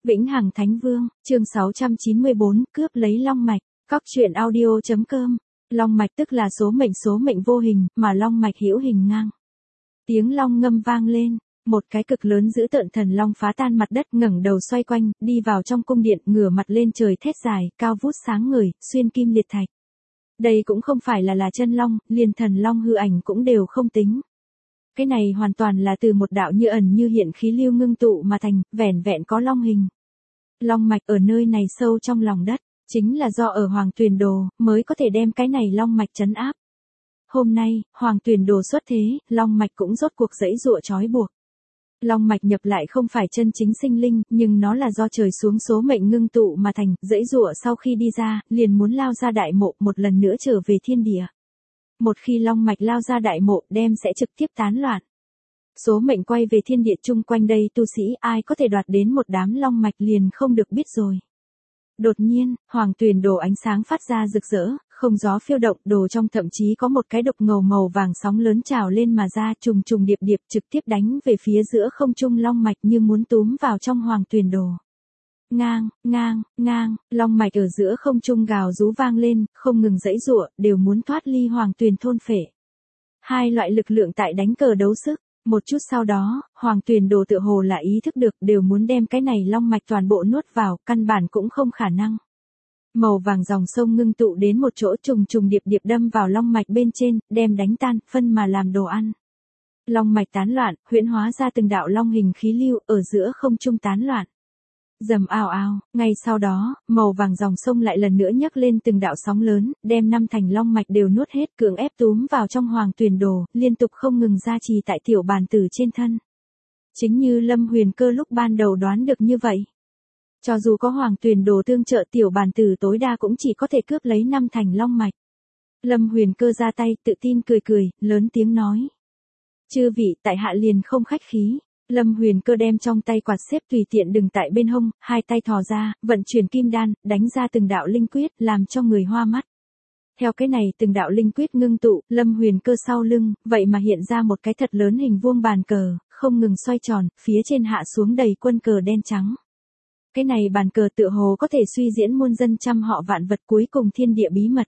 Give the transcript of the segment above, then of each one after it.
Vĩnh Hằng Thánh Vương, chương 694, cướp lấy long mạch. Cóc truyện audio.com. Long mạch tức là số mệnh vô hình, mà long mạch hữu hình ngang. Tiếng long ngâm vang lên, một cái cực lớn dữ tợn thần long phá tan mặt đất, ngẩng đầu xoay quanh, đi vào trong cung điện, ngửa mặt lên trời thét dài, cao vút sáng ngời, xuyên kim liệt thạch. Đây cũng không phải là chân long, liền thần long hư ảnh cũng đều không tính. Cái này hoàn toàn là từ một đạo như ẩn như hiện khí lưu ngưng tụ mà thành, vẻn vẹn có long hình. Long mạch ở nơi này sâu trong lòng đất, chính là do ở Hoàng Tuyền Đồ, mới có thể đem cái này long mạch trấn áp. Hôm nay, Hoàng Tuyền Đồ xuất thế, long mạch cũng rốt cuộc giãy giụa trói buộc. Long mạch nhập lại không phải chân chính sinh linh, nhưng nó là do trời xuống số mệnh ngưng tụ mà thành, giãy giụa sau khi đi ra, liền muốn lao ra đại mộ, một lần nữa trở về thiên địa. Một khi long mạch lao ra đại mộ, đem sẽ trực tiếp tán loạn. Số mệnh quay về thiên địa chung quanh đây tu sĩ ai có thể đoạt đến một đám long mạch liền không được biết rồi. Đột nhiên, Hoàng Tuyền Đồ ánh sáng phát ra rực rỡ, không gió phiêu động, đồ trong thậm chí có một cái độc ngầu màu vàng sóng lớn trào lên mà ra, trùng trùng điệp điệp trực tiếp đánh về phía giữa không trung long mạch như muốn túm vào trong Hoàng Tuyền Đồ. Ngang, long mạch ở giữa không trung gào rú vang lên, không ngừng giãy giụa, đều muốn thoát ly Hoàng Tuyền thôn phệ. Hai loại lực lượng tại đánh cờ đấu sức. Một chút sau đó, Hoàng Tuyền Đồ tựa hồ là ý thức được, đều muốn đem cái này long mạch toàn bộ nuốt vào, căn bản cũng không khả năng. Màu vàng dòng sông ngưng tụ đến một chỗ, trùng trùng điệp điệp đâm vào long mạch bên trên, đem đánh tan, phân mà làm đồ ăn. Long mạch tán loạn, huyễn hóa ra từng đạo long hình khí lưu, ở giữa không trung tán loạn. Rầm ào ào, ngay sau đó, màu vàng dòng sông lại lần nữa nhấc lên từng đạo sóng lớn, đem năm thành long mạch đều nuốt hết, cưỡng ép túm vào trong Hoàng Tuyền Đồ, liên tục không ngừng gia trì tại tiểu bàn tử trên thân. Chính như Lâm Huyền Cơ lúc ban đầu đoán được như vậy. Cho dù có Hoàng Tuyền Đồ tương trợ, tiểu bàn tử tối đa cũng chỉ có thể cướp lấy năm thành long mạch. Lâm Huyền Cơ ra tay, tự tin cười, lớn tiếng nói. Chư vị, tại hạ liền không khách khí. Lâm Huyền Cơ đem trong tay quạt xếp tùy tiện đừng tại bên hông, hai tay thò ra, vận chuyển kim đan, đánh ra từng đạo linh quyết, làm cho người hoa mắt. Theo cái này từng đạo linh quyết ngưng tụ, Lâm Huyền Cơ sau lưng, vậy mà hiện ra một cái thật lớn hình vuông bàn cờ, không ngừng xoay tròn, phía trên hạ xuống đầy quân cờ đen trắng. Cái này bàn cờ tựa hồ có thể suy diễn muôn dân trăm họ vạn vật, cuối cùng thiên địa bí mật.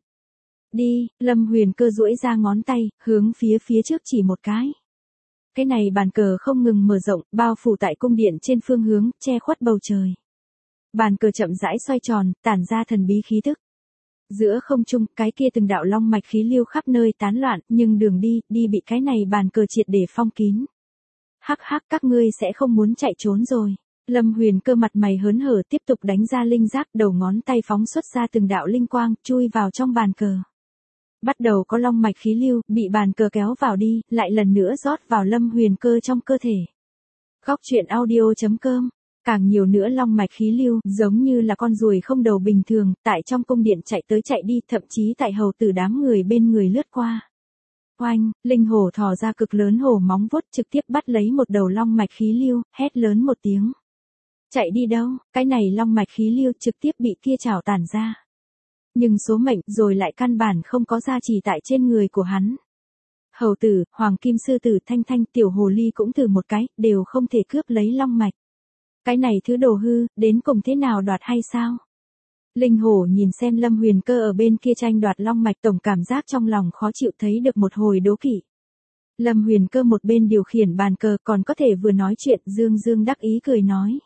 Đi, Lâm Huyền Cơ duỗi ra ngón tay, hướng phía trước chỉ một cái. Cái này bàn cờ không ngừng mở rộng, bao phủ tại cung điện trên phương hướng, che khuất bầu trời. Bàn cờ chậm rãi xoay tròn, tản ra thần bí khí tức. Giữa không trung, cái kia từng đạo long mạch khí lưu khắp nơi tán loạn, nhưng đường đi bị cái này bàn cờ triệt để phong kín. Hắc, các ngươi sẽ không muốn chạy trốn rồi. Lâm Huyền Cơ mặt mày hớn hở tiếp tục đánh ra linh giác, đầu ngón tay phóng xuất ra từng đạo linh quang, chui vào trong bàn cờ. Bắt đầu có long mạch khí lưu, bị bàn cờ kéo vào đi, lại lần nữa rót vào Lâm Huyền Cơ trong cơ thể. Cóc truyện audio.com. Càng nhiều nữa long mạch khí lưu, giống như là con ruồi không đầu bình thường, tại trong cung điện chạy tới chạy đi, thậm chí tại hầu tử đám người bên người lướt qua. Oanh, linh hổ thò ra cực lớn hổ móng vuốt trực tiếp bắt lấy một đầu long mạch khí lưu, hét lớn một tiếng. Chạy đi đâu, cái này long mạch khí lưu trực tiếp bị kia chảo tản ra. Nhưng số mệnh rồi lại căn bản không có gia trì tại trên người của hắn. Hầu tử, Hoàng Kim Sư Tử, Thanh, Tiểu Hồ Ly cũng thử một cái, đều không thể cướp lấy long mạch. Cái này thứ đồ hư, đến cùng thế nào đoạt hay sao? Linh hổ nhìn xem Lâm Huyền Cơ ở bên kia tranh đoạt long mạch, tổng cảm giác trong lòng khó chịu, thấy được một hồi đố kỵ. Lâm Huyền Cơ một bên điều khiển bàn cờ còn có thể vừa nói chuyện, dương đắc ý cười nói.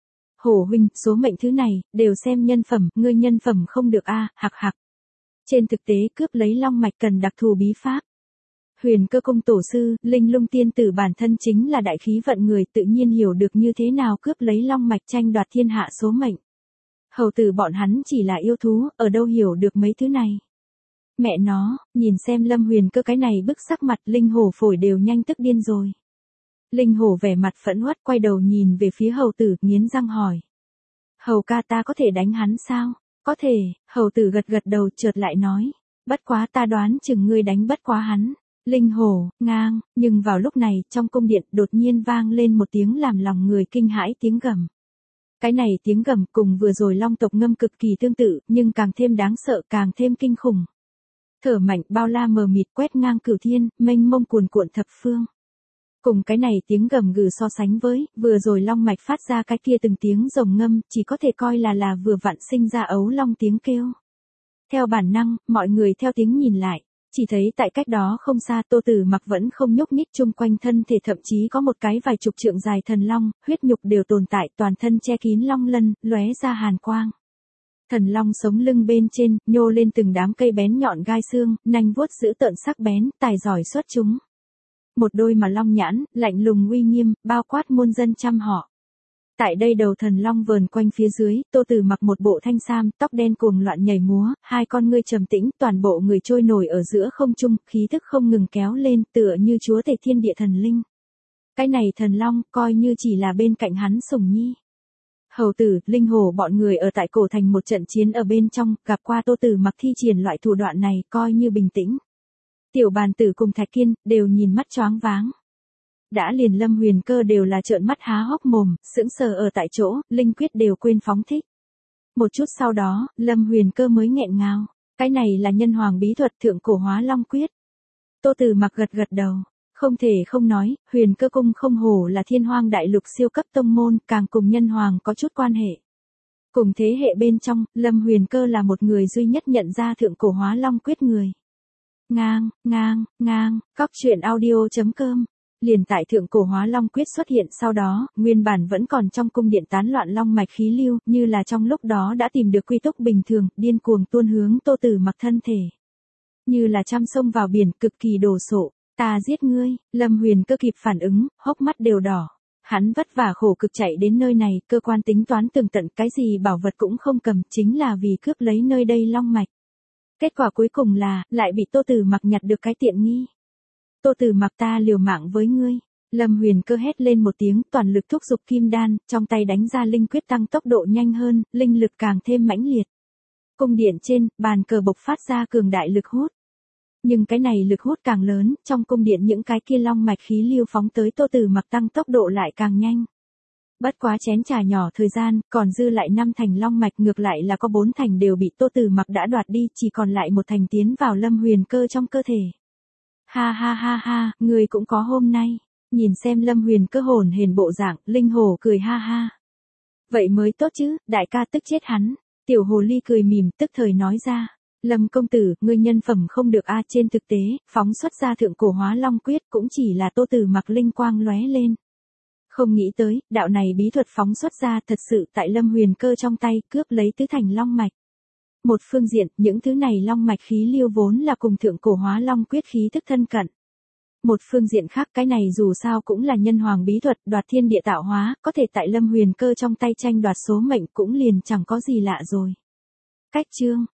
Hổ huynh, số mệnh thứ này, đều xem nhân phẩm, ngươi nhân phẩm không được a, hạc. Trên thực tế cướp lấy long mạch cần đặc thù bí pháp. Huyền Cơ công tổ sư, Linh Lung tiên tử bản thân chính là đại khí vận người, tự nhiên hiểu được như thế nào cướp lấy long mạch tranh đoạt thiên hạ số mệnh. Hầu tử bọn hắn chỉ là yêu thú, ở đâu hiểu được mấy thứ này. Mẹ nó, nhìn xem Lâm Huyền Cơ cái này bức sắc mặt, linh hổ phổi đều nhanh tức điên rồi. Linh hổ vẻ mặt phẫn uất, quay đầu nhìn về phía hầu tử, nghiến răng hỏi. Hầu ca, ta có thể đánh hắn sao? Có thể, hầu tử gật đầu, chợt lại nói. Bất quá ta đoán chừng ngươi đánh bất quá hắn. Linh hổ, ngang, nhưng vào lúc này, trong cung điện đột nhiên vang lên một tiếng làm lòng người kinh hãi tiếng gầm. Cái này tiếng gầm cùng vừa rồi long tộc ngâm cực kỳ tương tự, nhưng càng thêm đáng sợ, càng thêm kinh khủng. Thở mạnh bao la mờ mịt quét ngang cửu thiên, mênh mông cuồn cuộn thập phương. Cùng cái này tiếng gầm gừ so sánh với, vừa rồi long mạch phát ra cái kia từng tiếng rồng ngâm, chỉ có thể coi là vừa vặn sinh ra ấu long tiếng kêu. Theo bản năng, mọi người theo tiếng nhìn lại, chỉ thấy tại cách đó không xa Tô Tử Mặc vẫn không nhúc nhích, chung quanh thân thể thậm chí có một cái vài chục trượng dài thần long, huyết nhục đều tồn tại, toàn thân che kín long lân, lóe ra hàn quang. Thần long sống lưng bên trên, nhô lên từng đám cây bén nhọn gai xương, nanh vuốt dữ tợn sắc bén, tài giỏi xuất chúng. Một đôi mà long nhãn, lạnh lùng uy nghiêm, bao quát muôn dân trăm họ. Tại đây đầu thần long vờn quanh phía dưới, Tô Tử Mặc một bộ thanh sam, tóc đen cuồng loạn nhảy múa, hai con ngươi trầm tĩnh, toàn bộ người trôi nổi ở giữa không trung, khí tức không ngừng kéo lên, tựa như chúa tể thiên địa thần linh. Cái này thần long, coi như chỉ là bên cạnh hắn sủng nhi. Hầu tử, linh hồ bọn người ở tại cổ thành một trận chiến ở bên trong, gặp qua Tô Tử Mặc thi triển loại thủ đoạn này, coi như bình tĩnh. Tiểu bàn tử cùng Thạch Kiên, đều nhìn mắt choáng váng. Đã liền Lâm Huyền Cơ đều là trợn mắt há hốc mồm, sững sờ ở tại chỗ, linh quyết đều quên phóng thích. Một chút sau đó, Lâm Huyền Cơ mới nghẹn ngào. Cái này là nhân hoàng bí thuật thượng cổ hóa long quyết. Tô Tử Mặc gật gật đầu. Không thể không nói, Huyền Cơ cung không hổ là thiên hoang đại lục siêu cấp tông môn, càng cùng nhân hoàng có chút quan hệ. Cùng thế hệ bên trong, Lâm Huyền Cơ là một người duy nhất nhận ra thượng cổ hóa long quyết người. Cóc truyện audio.com. Liền tại thượng cổ hóa long quyết xuất hiện sau đó, nguyên bản vẫn còn trong cung điện tán loạn long mạch khí lưu, như là trong lúc đó đã tìm được quy tốc bình thường, điên cuồng tuôn hướng Tô Tử Mặc thân thể. Như là trăm sông vào biển, cực kỳ đồ sộ. Ta giết ngươi, Lâm Huyền Cơ kịp phản ứng, hốc mắt đều đỏ. Hắn vất vả khổ cực chạy đến nơi này, cơ quan tính toán tường tận, cái gì bảo vật cũng không cầm, chính là vì cướp lấy nơi đây long mạch. Kết quả cuối cùng là, lại bị Tô Tử Mặc nhặt được cái tiện nghi. Tô Tử Mặc, ta liều mạng với ngươi. Lâm Huyền Cơ hét lên một tiếng, toàn lực thúc giục kim đan, trong tay đánh ra linh quyết tăng tốc độ nhanh hơn, linh lực càng thêm mãnh liệt. Cung điện trên, bàn cờ bộc phát ra cường đại lực hút. Nhưng cái này lực hút càng lớn, trong cung điện những cái kia long mạch khí lưu phóng tới Tô Tử Mặc tăng tốc độ lại càng nhanh. Bất quá chén trà nhỏ thời gian, còn dư lại 5 thành long mạch, ngược lại là có 4 thành đều bị Tô Tử Mặc đã đoạt đi, chỉ còn lại 1 thành tiến vào Lâm Huyền Cơ trong cơ thể. Ha, người cũng có hôm nay. Nhìn xem Lâm Huyền Cơ hồn hển bộ dạng, linh hồ cười ha ha. Vậy mới tốt chứ, đại ca tức chết hắn. Tiểu hồ ly cười mỉm, tức thời nói ra. Lâm công tử, ngươi nhân phẩm không được a, trên thực tế, phóng xuất ra thượng cổ hóa long quyết cũng chỉ là Tô Tử Mặc linh quang lóe lên. Không nghĩ tới, đạo này bí thuật phóng xuất ra thật sự tại Lâm Huyền Cơ trong tay, cướp lấy tứ thành long mạch. Một phương diện, những thứ này long mạch khí lưu vốn là cùng thượng cổ hóa long quyết khí thức thân cận. Một phương diện khác, cái này dù sao cũng là nhân hoàng bí thuật, đoạt thiên địa tạo hóa, có thể tại Lâm Huyền Cơ trong tay tranh đoạt số mệnh cũng liền chẳng có gì lạ rồi. Cách chương